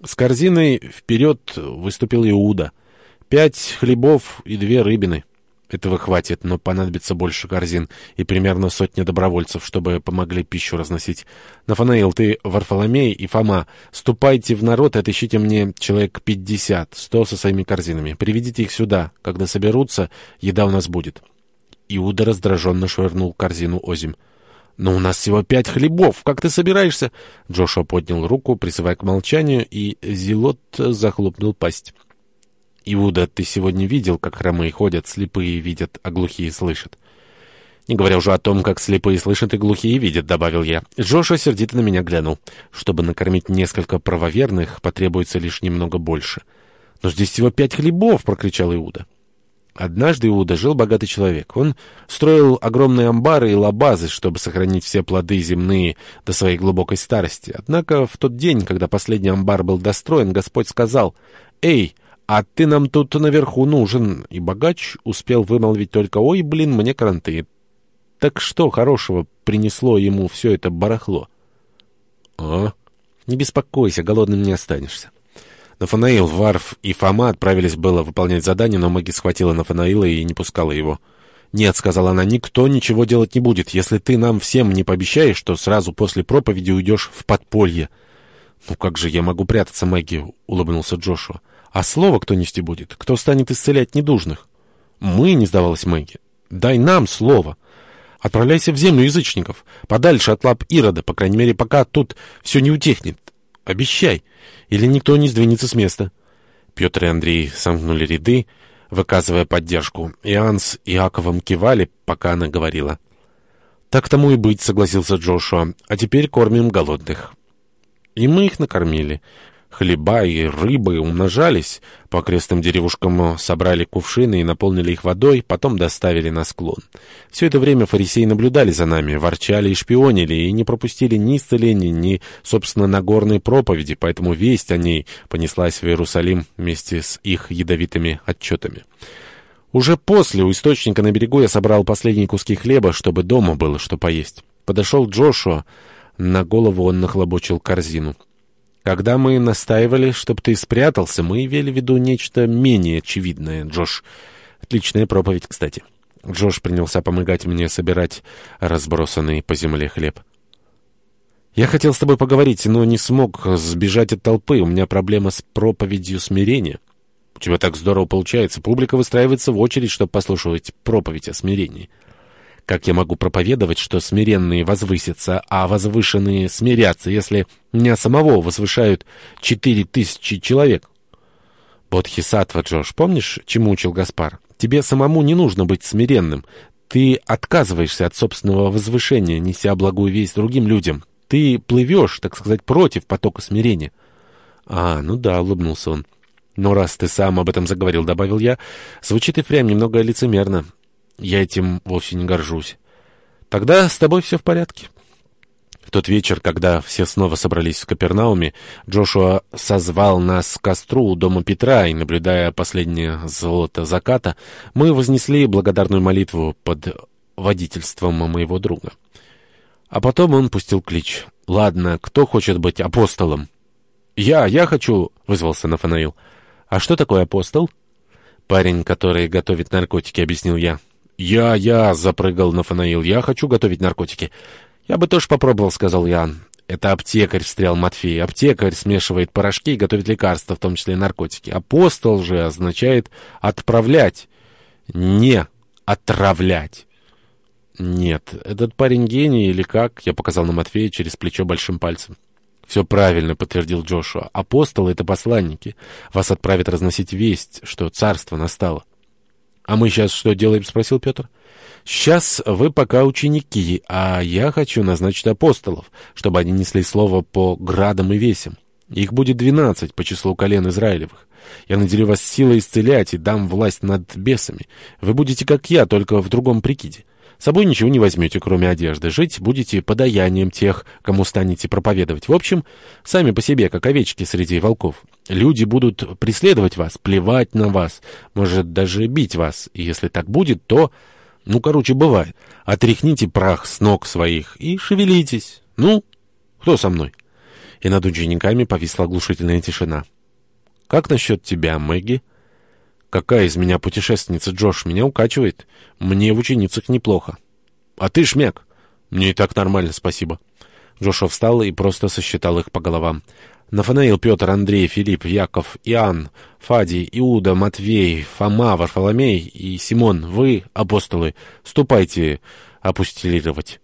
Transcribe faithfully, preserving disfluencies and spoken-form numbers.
С корзиной вперед выступил Иуда. Пять хлебов и две рыбины. Этого хватит, но понадобится больше корзин и примерно сотня добровольцев, чтобы помогли пищу разносить. Нафанаил, ты, Варфоломей и Фома, ступайте в народ и отыщите мне человек пятьдесят, сто со своими корзинами. Приведите их сюда. Когда соберутся, еда у нас будет. Иуда раздраженно швырнул корзину озимь. «Но у нас всего пять хлебов. Как ты собираешься?» Джошуа поднял руку, призывая к молчанию, и Зелот захлопнул пасть. «Иуда, ты сегодня видел, как хромые ходят, слепые видят, а глухие слышат?» «Не говоря уже о том, как слепые слышат и глухие видят», — добавил я. Джошуа сердито на меня глянул. «Чтобы накормить несколько правоверных, потребуется лишь немного больше». «Но здесь всего пять хлебов!» — прокричал Иуда. Однажды Иуда жил богатый человек. Он строил огромные амбары и лабазы, чтобы сохранить все плоды земные до своей глубокой старости. Однако в тот день, когда последний амбар был достроен, Господь сказал: «Эй, а ты нам тут наверху нужен». И богач успел вымолвить только: «Ой, блин, мне кранты». Так что хорошего принесло ему все это барахло? «А? Не беспокойся, голодным не останешься». Нафанаил, Варф и Фома отправились было выполнять задание, но Мэгги схватила Нафанаила и не пускала его. «Нет», — сказала она, — «никто ничего делать не будет, если ты нам всем не пообещаешь, что сразу после проповеди уйдешь в подполье». «Ну как же я могу прятаться, Мэгги?» — улыбнулся Джошуа. «А слово кто нести будет? Кто станет исцелять недужных?» «Мы», — не сдавалась Мэгги. «Дай нам слово. Отправляйся в землю язычников, подальше от лап Ирода, по крайней мере, пока тут все не утихнет. Обещай, или никто не сдвинется с места». Петр и Андрей сомкнули ряды, выказывая поддержку. Иоанн с Иаковом кивали, пока она говорила. «Так тому и быть», — согласился Джошуа. «А теперь кормим голодных». И мы их накормили. Хлеба и рыбы умножались. По окрестным деревушкам собрали кувшины и наполнили их водой, потом доставили на склон. Все это время фарисеи наблюдали за нами, ворчали и шпионили, и не пропустили ни исцеления, ни, собственно, Нагорной проповеди, поэтому весть о ней понеслась в Иерусалим вместе с их ядовитыми отчетами. Уже после у источника на берегу я собрал последние куски хлеба, чтобы дома было что поесть. Подошел Джошуа, на голову он нахлобучил корзину. «Когда мы настаивали, чтобы ты спрятался, мы имели в виду нечто менее очевидное, Джош». Отличная проповедь, кстати. Джош принялся помогать мне собирать разбросанный по земле хлеб. «Я хотел с тобой поговорить, но не смог сбежать от толпы. У меня проблема с проповедью смирения». «У тебя так здорово получается. Публика выстраивается в очередь, чтобы послушать проповедь о смирении». «Как я могу проповедовать, что смиренные возвысятся, а возвышенные смирятся, если меня самого возвышают четыре тысячи человек?» «Бодхисаттва, Джош, помнишь, чему учил Гаспар? Тебе самому не нужно быть смиренным. Ты отказываешься от собственного возвышения, неся благую весть другим людям. Ты плывешь, так сказать, против потока смирения». «А, ну да», — улыбнулся он. «Но раз ты сам об этом заговорил, — добавил я, — звучит и впрямь немного лицемерно. Я этим вовсе не горжусь. Тогда с тобой все в порядке». В тот вечер, когда все снова собрались в Капернауме, Джошуа созвал нас к костру у дома Петра, и, наблюдая последнее золото заката, мы вознесли благодарную молитву под водительством моего друга. А потом он пустил клич. «Ладно, кто хочет быть апостолом?» «Я, я хочу», — вызвался Нафанаил. «А что такое апостол?» «Парень, который готовит наркотики», — объяснил я. «Я, я», — запрыгал Нафанаил, — «я хочу готовить наркотики». «Я бы тоже попробовал», — сказал Иоанн. «Это аптекарь», — встрял Матфей. «Аптекарь смешивает порошки и готовит лекарства, в том числе и наркотики. Апостол же означает «отправлять», не «отравлять». «Нет, этот парень гений или как?» — я показал на Матфея через плечо большим пальцем. «Все правильно», — подтвердил Джошуа. «Апостолы — это посланники. Вас отправят разносить весть, что царство настало». «А мы сейчас что делаем?» — спросил Петр. «Сейчас вы пока ученики, а я хочу назначить апостолов, чтобы они несли слово по градам и весям. Их будет двенадцать по числу колен Израилевых. Я наделю вас силой исцелять и дам власть над бесами. Вы будете, как я, только в другом прикиде. С собой ничего не возьмете, кроме одежды. Жить будете подаянием тех, кому станете проповедовать. В общем, сами по себе, как овечки среди волков. Люди будут преследовать вас, плевать на вас, может, даже бить вас. И если так будет, то... Ну, короче, бывает. Отряхните прах с ног своих и шевелитесь. Ну, кто со мной?» и над учениками повисла оглушительная тишина. «Как насчет тебя, Мэгги?» «Какая из меня путешественница, Джош? Меня укачивает. Мне в ученицах неплохо». «А ты, шмяк?» «Мне и так нормально, спасибо». Джошуа встал и просто сосчитал их по головам. «Нафанаил, Петр, Андрей, Филипп, Яков, Иоанн, Фадий, Иуда, Матвей, Фома, Варфоломей и Симон, вы, апостолы, ступайте апостилировать».